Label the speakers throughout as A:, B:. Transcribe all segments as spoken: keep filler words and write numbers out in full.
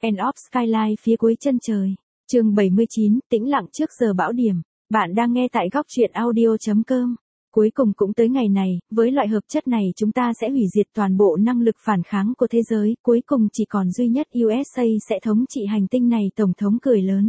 A: End of Skyline phía cuối chân trời. Chương bảy mươi chín, tĩnh lặng trước giờ bão điểm. Bạn đang nghe tại góc truyện audio chấm com. Cuối cùng cũng tới ngày này, với loại hợp chất này chúng ta sẽ hủy diệt toàn bộ năng lực phản kháng của thế giới, cuối cùng chỉ còn duy nhất u ét a sẽ thống trị hành tinh này. Tổng thống cười lớn.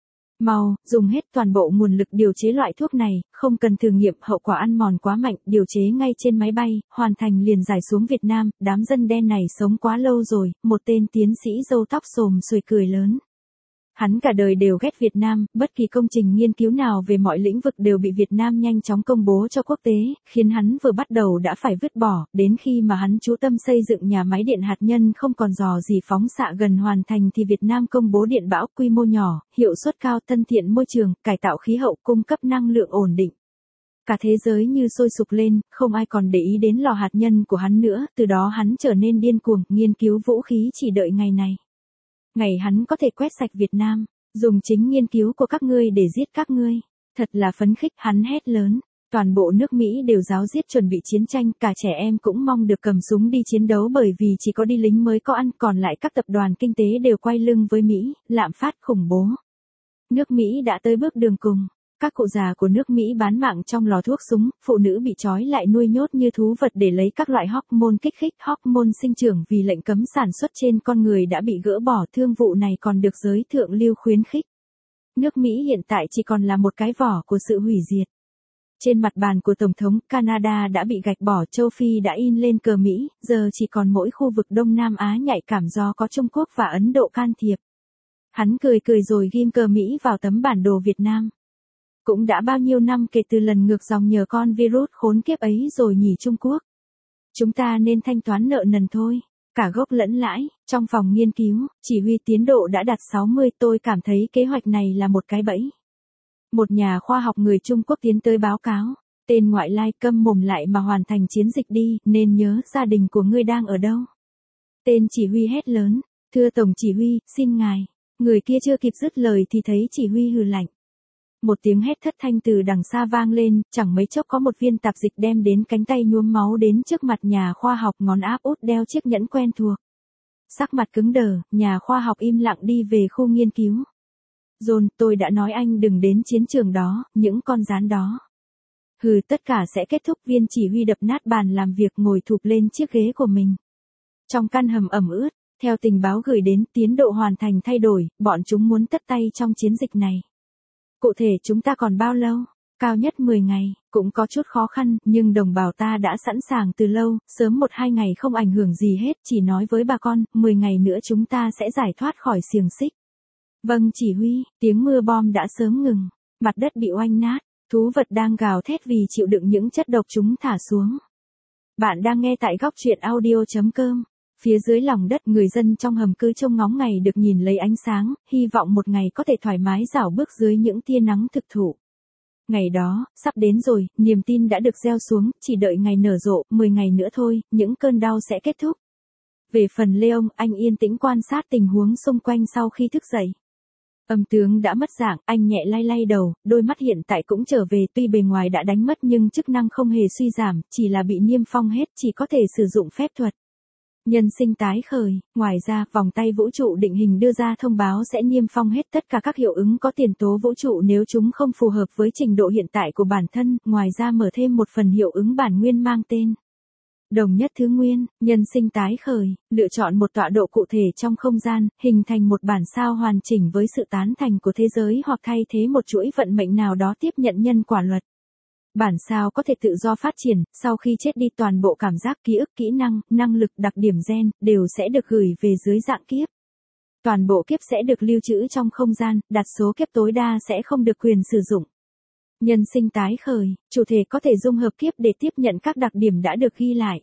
A: Mau, dùng hết toàn bộ nguồn lực điều chế loại thuốc này, không cần thử nghiệm, hậu quả ăn mòn quá mạnh, điều chế ngay trên máy bay, hoàn thành liền giải xuống Việt Nam. Đám dân đen này sống quá lâu rồi, một tên tiến sĩ râu tóc xồm xuề cười lớn. Hắn cả đời đều ghét Việt Nam, bất kỳ công trình nghiên cứu nào về mọi lĩnh vực đều bị Việt Nam nhanh chóng công bố cho quốc tế, khiến hắn vừa bắt đầu đã phải vứt bỏ, đến khi mà hắn chú tâm xây dựng nhà máy điện hạt nhân không còn dò gì phóng xạ gần hoàn thành thì Việt Nam công bố điện bão quy mô nhỏ, hiệu suất cao, thân thiện môi trường, cải tạo khí hậu, cung cấp năng lượng ổn định. Cả thế giới như sôi sục lên, không ai còn để ý đến lò hạt nhân của hắn nữa, từ đó hắn trở nên điên cuồng, nghiên cứu vũ khí chỉ đợi ngày này. Ngày hắn có thể quét sạch Việt Nam, dùng chính nghiên cứu của các ngươi để giết các ngươi. Thật là phấn khích, hắn hét lớn. Toàn bộ nước Mỹ đều ráo riết chuẩn bị chiến tranh, cả trẻ em cũng mong được cầm súng đi chiến đấu bởi vì chỉ có đi lính mới có ăn, còn lại các tập đoàn kinh tế đều quay lưng với Mỹ, lạm phát khủng bố. Nước Mỹ đã tới bước đường cùng. Các cụ già của nước Mỹ bán mạng trong lò thuốc súng, phụ nữ bị trói lại nuôi nhốt như thú vật để lấy các loại hormone kích thích, hormone sinh trưởng vì lệnh cấm sản xuất trên con người đã bị gỡ bỏ. Thương vụ này còn được giới thượng lưu khuyến khích. Nước Mỹ hiện tại chỉ còn là một cái vỏ của sự hủy diệt. Trên mặt bàn của Tổng thống, Canada đã bị gạch bỏ, châu Phi đã in lên cờ Mỹ, giờ chỉ còn mỗi khu vực Đông Nam Á nhạy cảm do có Trung Quốc và Ấn Độ can thiệp. Hắn cười cười rồi ghim cờ Mỹ vào tấm bản đồ Việt Nam. Cũng đã bao nhiêu năm kể từ lần ngược dòng nhờ con virus khốn kiếp ấy rồi nhỉ Trung Quốc. Chúng ta nên thanh toán nợ nần thôi, cả gốc lẫn lãi. Trong phòng nghiên cứu, chỉ huy tiến độ đã đạt sáu mươi, tôi cảm thấy kế hoạch này là một cái bẫy. Một nhà khoa học người Trung Quốc tiến tới báo cáo, tên ngoại lai, câm mồm lại mà hoàn thành chiến dịch đi, nên nhớ gia đình của ngươi đang ở đâu. Tên chỉ huy hét lớn, thưa Tổng chỉ huy, xin ngài. Người kia chưa kịp dứt lời thì thấy chỉ huy hừ lạnh. Một tiếng hét thất thanh từ đằng xa vang lên, chẳng mấy chốc có một viên tạp dịch đem đến cánh tay nhuốm máu đến trước mặt nhà khoa học, ngón áp út đeo chiếc nhẫn quen thuộc. Sắc mặt cứng đờ, nhà khoa học im lặng đi về khu nghiên cứu. John, tôi đã nói anh đừng đến chiến trường đó, những con gián đó. Hừ, tất cả sẽ kết thúc. Viên chỉ huy đập nát bàn làm việc, ngồi thụp lên chiếc ghế của mình. Trong căn hầm ẩm ướt, theo tình báo gửi đến, tiến độ hoàn thành thay đổi, bọn chúng muốn tất tay trong chiến dịch này. Cụ thể chúng ta còn bao lâu? Cao nhất mười ngày, cũng có chút khó khăn, nhưng đồng bào ta đã sẵn sàng từ lâu, sớm một hai ngày không ảnh hưởng gì hết, chỉ nói với bà con, mười ngày nữa chúng ta sẽ giải thoát khỏi xiềng xích. Vâng chỉ huy, tiếng mưa bom đã sớm ngừng, mặt đất bị oanh nát, thú vật đang gào thét vì chịu đựng những chất độc chúng thả xuống. Bạn đang nghe tại góc truyện audio chấm com. Phía dưới lòng đất, người dân trong hầm cứ trông ngóng ngày được nhìn lấy ánh sáng, hy vọng một ngày có thể thoải mái rảo bước dưới những tia nắng thực thụ. Ngày đó, sắp đến rồi, niềm tin đã được gieo xuống, chỉ đợi ngày nở rộ, mười ngày nữa thôi, những cơn đau sẽ kết thúc. Về phần Leon, anh yên tĩnh quan sát tình huống xung quanh sau khi thức dậy. Âm tướng đã mất dạng, anh nhẹ lay lay đầu, đôi mắt hiện tại cũng trở về, tuy bề ngoài đã đánh mất nhưng chức năng không hề suy giảm, chỉ là bị niêm phong hết, chỉ có thể sử dụng phép thuật. Nhân sinh tái khởi, ngoài ra, vòng tay vũ trụ định hình đưa ra thông báo sẽ niêm phong hết tất cả các hiệu ứng có tiền tố vũ trụ nếu chúng không phù hợp với trình độ hiện tại của bản thân, ngoài ra mở thêm một phần hiệu ứng bản nguyên mang tên đồng nhất thứ nguyên. Nhân sinh tái khởi, lựa chọn một tọa độ cụ thể trong không gian, hình thành một bản sao hoàn chỉnh với sự tán thành của thế giới hoặc thay thế một chuỗi vận mệnh nào đó tiếp nhận nhân quả luật. Bản sao có thể tự do phát triển, sau khi chết đi toàn bộ cảm giác, ký ức, kỹ năng, năng lực, đặc điểm gen, đều sẽ được gửi về dưới dạng kiếp. Toàn bộ kiếp sẽ được lưu trữ trong không gian, đặt số kiếp tối đa sẽ không được quyền sử dụng. Nhân sinh tái khởi, chủ thể có thể dung hợp kiếp để tiếp nhận các đặc điểm đã được ghi lại.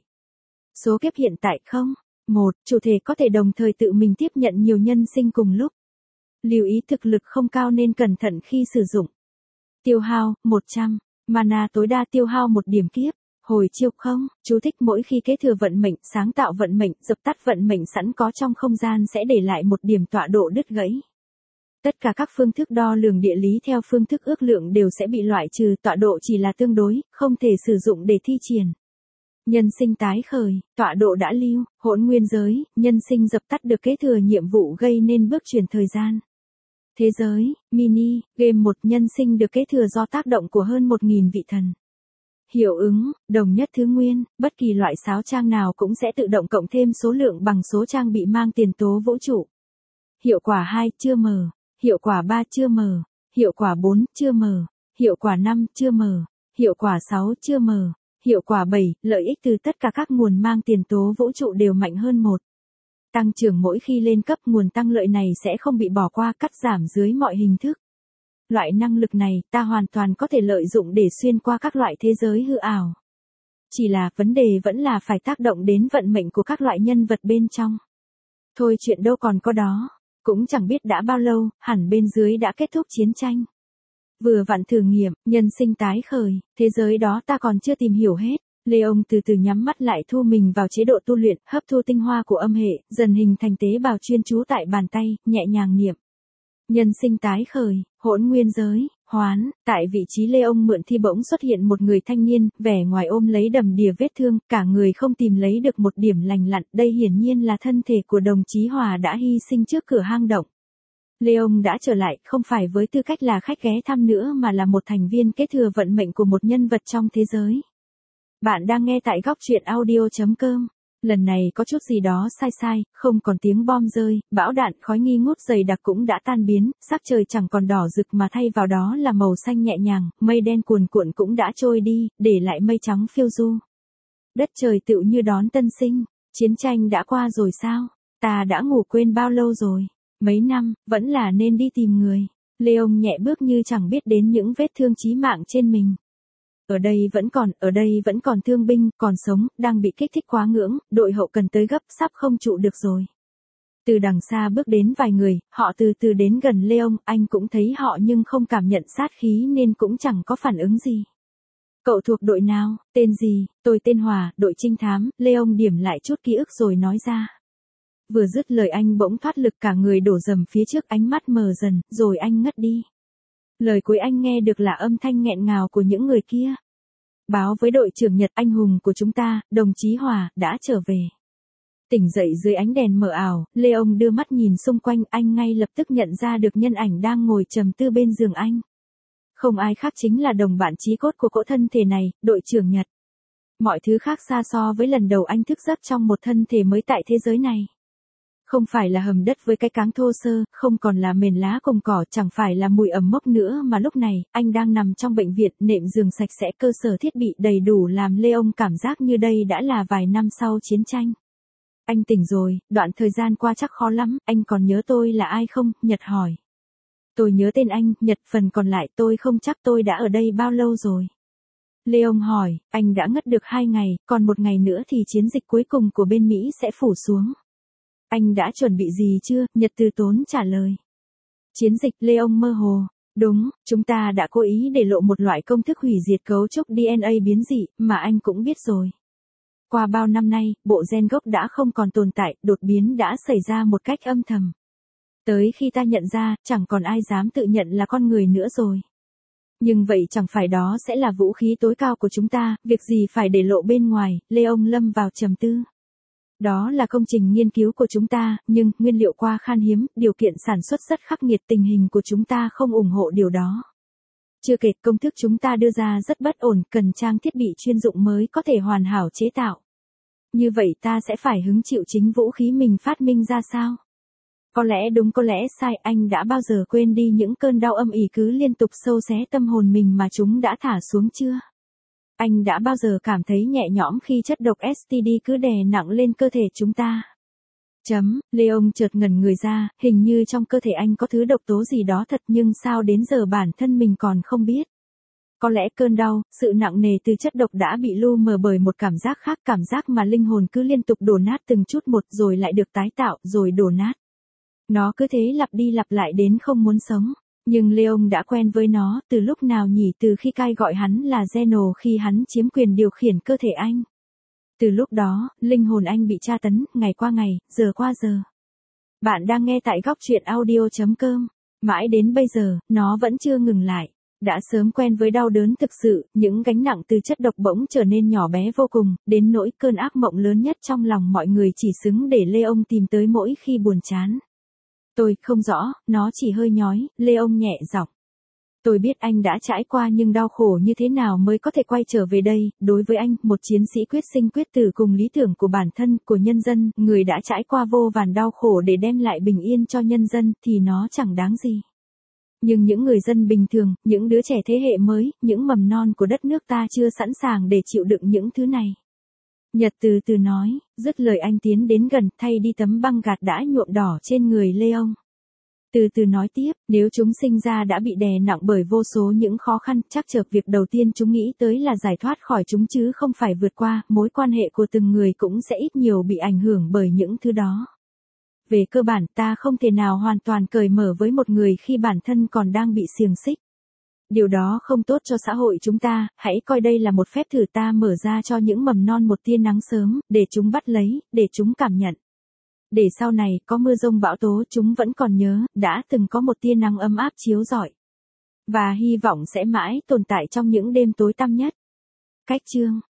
A: Số kiếp hiện tại không. một. Chủ thể có thể đồng thời tự mình tiếp nhận nhiều nhân sinh cùng lúc. Lưu ý thực lực không cao nên cẩn thận khi sử dụng. Tiêu hao, một trăm. Mana tối đa tiêu hao một điểm kiếp. Hồi chiêu không. Chú thích: mỗi khi kế thừa vận mệnh, sáng tạo vận mệnh, dập tắt vận mệnh sẵn có trong không gian sẽ để lại một điểm tọa độ đứt gãy. Tất cả các phương thức đo lường địa lý theo phương thức ước lượng đều sẽ bị loại trừ, tọa độ chỉ là tương đối, không thể sử dụng để thi triển. Nhân sinh tái khởi, tọa độ đã lưu, hỗn nguyên giới, nhân sinh dập tắt được kế thừa nhiệm vụ gây nên bước chuyển thời gian. Thế giới, mini, game một nhân sinh được kế thừa do tác động của hơn một nghìn vị thần. Hiệu ứng, đồng nhất thứ nguyên, bất kỳ loại sáo trang nào cũng sẽ tự động cộng thêm số lượng bằng số trang bị mang tiền tố vũ trụ. Hiệu quả hai, chưa mở. Hiệu quả ba, chưa mở. Hiệu quả bốn, chưa mở. Hiệu quả năm, chưa mở. Hiệu quả sáu, chưa mở. Hiệu quả bảy, lợi ích từ tất cả các nguồn mang tiền tố vũ trụ đều mạnh hơn một. Tăng trưởng mỗi khi lên cấp, nguồn tăng lợi này sẽ không bị bỏ qua, cắt giảm dưới mọi hình thức. Loại năng lực này ta hoàn toàn có thể lợi dụng để xuyên qua các loại thế giới hư ảo. Chỉ là vấn đề vẫn là phải tác động đến vận mệnh của các loại nhân vật bên trong. Thôi chuyện đâu còn có đó. Cũng chẳng biết đã bao lâu, hẳn bên dưới đã kết thúc chiến tranh. Vừa vặn thử nghiệm, nhân sinh tái khởi, thế giới đó ta còn chưa tìm hiểu hết. Leon từ từ nhắm mắt lại, thu mình vào chế độ tu luyện, hấp thu tinh hoa của âm hệ, dần hình thành tế bào chuyên chú tại bàn tay, nhẹ nhàng niệm. Nhân sinh tái khởi, hỗn nguyên giới, hoán, tại vị trí Leon mượn thi bỗng xuất hiện một người thanh niên, vẻ ngoài ôm lấy đầm đìa vết thương, cả người không tìm lấy được một điểm lành lặn, đây hiển nhiên là thân thể của đồng chí Hòa đã hy sinh trước cửa hang động. Leon đã trở lại, không phải với tư cách là khách ghé thăm nữa mà là một thành viên kế thừa vận mệnh của một nhân vật trong thế giới. Bạn đang nghe tại góc truyện audio chấm com. Lần này có chút gì đó sai sai, không còn tiếng bom rơi, bão đạn, khói nghi ngút dày đặc cũng đã tan biến, sắc trời chẳng còn đỏ rực mà thay vào đó là màu xanh nhẹ nhàng, mây đen cuồn cuộn cũng đã trôi đi, để lại mây trắng phiêu du. Đất trời tựu như đón tân sinh, chiến tranh đã qua rồi sao? Ta đã ngủ quên bao lâu rồi? Mấy năm, vẫn là nên đi tìm người. Leon nhẹ bước như chẳng biết đến những vết thương chí mạng trên mình. Ở đây vẫn còn, ở đây vẫn còn thương binh, còn sống, đang bị kích thích quá ngưỡng, đội hậu cần tới gấp, sắp không trụ được rồi. Từ đằng xa bước đến vài người, họ từ từ đến gần Leon, anh cũng thấy họ nhưng không cảm nhận sát khí nên cũng chẳng có phản ứng gì. Cậu thuộc đội nào, tên gì? Tôi tên Hòa, đội trinh thám. Leon điểm lại chút ký ức rồi nói ra. Vừa dứt lời anh bỗng thoát lực, cả người đổ dầm phía trước, ánh mắt mờ dần, rồi anh ngất đi. Lời cuối anh nghe được là âm thanh nghẹn ngào của những người kia. Báo với đội trưởng Nhật, anh hùng của chúng ta, đồng chí Hòa, đã trở về. Tỉnh dậy dưới ánh đèn mờ ảo, Leon đưa mắt nhìn xung quanh, anh ngay lập tức nhận ra được nhân ảnh đang ngồi trầm tư bên giường anh. Không ai khác chính là đồng bạn chí cốt của cỗ thân thể này, đội trưởng Nhật. Mọi thứ khác xa so với lần đầu anh thức giấc trong một thân thể mới tại thế giới này. Không phải là hầm đất với cái cáng thô sơ, không còn là mền lá cùng cỏ, chẳng phải là mùi ẩm mốc nữa mà lúc này, anh đang nằm trong bệnh viện, nệm giường sạch sẽ, cơ sở thiết bị đầy đủ làm Leon cảm giác như đây đã là vài năm sau chiến tranh. Anh tỉnh rồi, đoạn thời gian qua chắc khó lắm, anh còn nhớ tôi là ai không? Nhật hỏi. Tôi nhớ tên anh, Nhật, phần còn lại tôi không chắc tôi đã ở đây bao lâu rồi. Leon hỏi, anh đã ngất được hai ngày, còn một ngày nữa thì chiến dịch cuối cùng của bên Mỹ sẽ phủ xuống. Anh đã chuẩn bị gì chưa? Nhật từ tốn trả lời. Chiến dịch, Leon mơ hồ. Đúng, chúng ta đã cố ý để lộ một loại công thức hủy diệt cấu trúc đê en a biến dị, mà anh cũng biết rồi. Qua bao năm nay, bộ gen gốc đã không còn tồn tại, đột biến đã xảy ra một cách âm thầm. Tới khi ta nhận ra, chẳng còn ai dám tự nhận là con người nữa rồi. Nhưng vậy chẳng phải đó sẽ là vũ khí tối cao của chúng ta, việc gì phải để lộ bên ngoài, Leon lâm vào trầm tư. Đó là công trình nghiên cứu của chúng ta, nhưng nguyên liệu qua khan hiếm, điều kiện sản xuất rất khắc nghiệt, tình hình của chúng ta không ủng hộ điều đó. Chưa kể công thức chúng ta đưa ra rất bất ổn, cần trang thiết bị chuyên dụng mới có thể hoàn hảo chế tạo. Như vậy ta sẽ phải hứng chịu chính vũ khí mình phát minh ra sao? Có lẽ đúng có lẽ sai, anh đã bao giờ quên đi những cơn đau âm ỉ cứ liên tục xâu xé tâm hồn mình mà chúng đã thả xuống chưa? Anh đã bao giờ cảm thấy nhẹ nhõm khi chất độc ét tê đê cứ đè nặng lên cơ thể chúng ta? Chấm, Leon chợt ngẩn người ra, hình như trong cơ thể anh có thứ độc tố gì đó thật, nhưng sao đến giờ bản thân mình còn không biết. Có lẽ cơn đau, sự nặng nề từ chất độc đã bị lu mờ bởi một cảm giác khác, cảm giác mà linh hồn cứ liên tục đổ nát từng chút một rồi lại được tái tạo, rồi đổ nát. Nó cứ thế lặp đi lặp lại đến không muốn sống. Nhưng Leon đã quen với nó, từ lúc nào nhỉ? Từ khi Kai gọi hắn là Zeno, khi hắn chiếm quyền điều khiển cơ thể anh. Từ lúc đó, linh hồn anh bị tra tấn, ngày qua ngày, giờ qua giờ. Bạn đang nghe tại góc truyện audio chấm com. Mãi đến bây giờ, nó vẫn chưa ngừng lại. Đã sớm quen với đau đớn thực sự, những gánh nặng từ chất độc bỗng trở nên nhỏ bé vô cùng, đến nỗi cơn ác mộng lớn nhất trong lòng mọi người chỉ xứng để Lê tìm tới mỗi khi buồn chán. Tôi không rõ, nó chỉ hơi nhói, Lê nhẹ giọng. Tôi biết anh đã trải qua nhưng đau khổ như thế nào mới có thể quay trở về đây, đối với anh, một chiến sĩ quyết sinh quyết tử cùng lý tưởng của bản thân, của nhân dân, người đã trải qua vô vàn đau khổ để đem lại bình yên cho nhân dân, thì nó chẳng đáng gì. Nhưng những người dân bình thường, những đứa trẻ thế hệ mới, những mầm non của đất nước ta chưa sẵn sàng để chịu đựng những thứ này. Nhật từ từ nói, dứt lời anh tiến đến gần, thay đi tấm băng gạc đã nhuộm đỏ trên người Lê. Từ từ nói tiếp, nếu chúng sinh ra đã bị đè nặng bởi vô số những khó khăn, chắc chở việc đầu tiên chúng nghĩ tới là giải thoát khỏi chúng chứ không phải vượt qua, mối quan hệ của từng người cũng sẽ ít nhiều bị ảnh hưởng bởi những thứ đó. Về cơ bản, ta không thể nào hoàn toàn cởi mở với một người khi bản thân còn đang bị xiềng xích. Điều đó không tốt cho xã hội chúng ta, hãy coi đây là một phép thử ta mở ra cho những mầm non một tia nắng sớm, để chúng bắt lấy, để chúng cảm nhận. Để sau này, có mưa rông bão tố chúng vẫn còn nhớ, đã từng có một tia nắng ấm áp chiếu rọi. Và hy vọng sẽ mãi tồn tại trong những đêm tối tăm nhất. Cách chương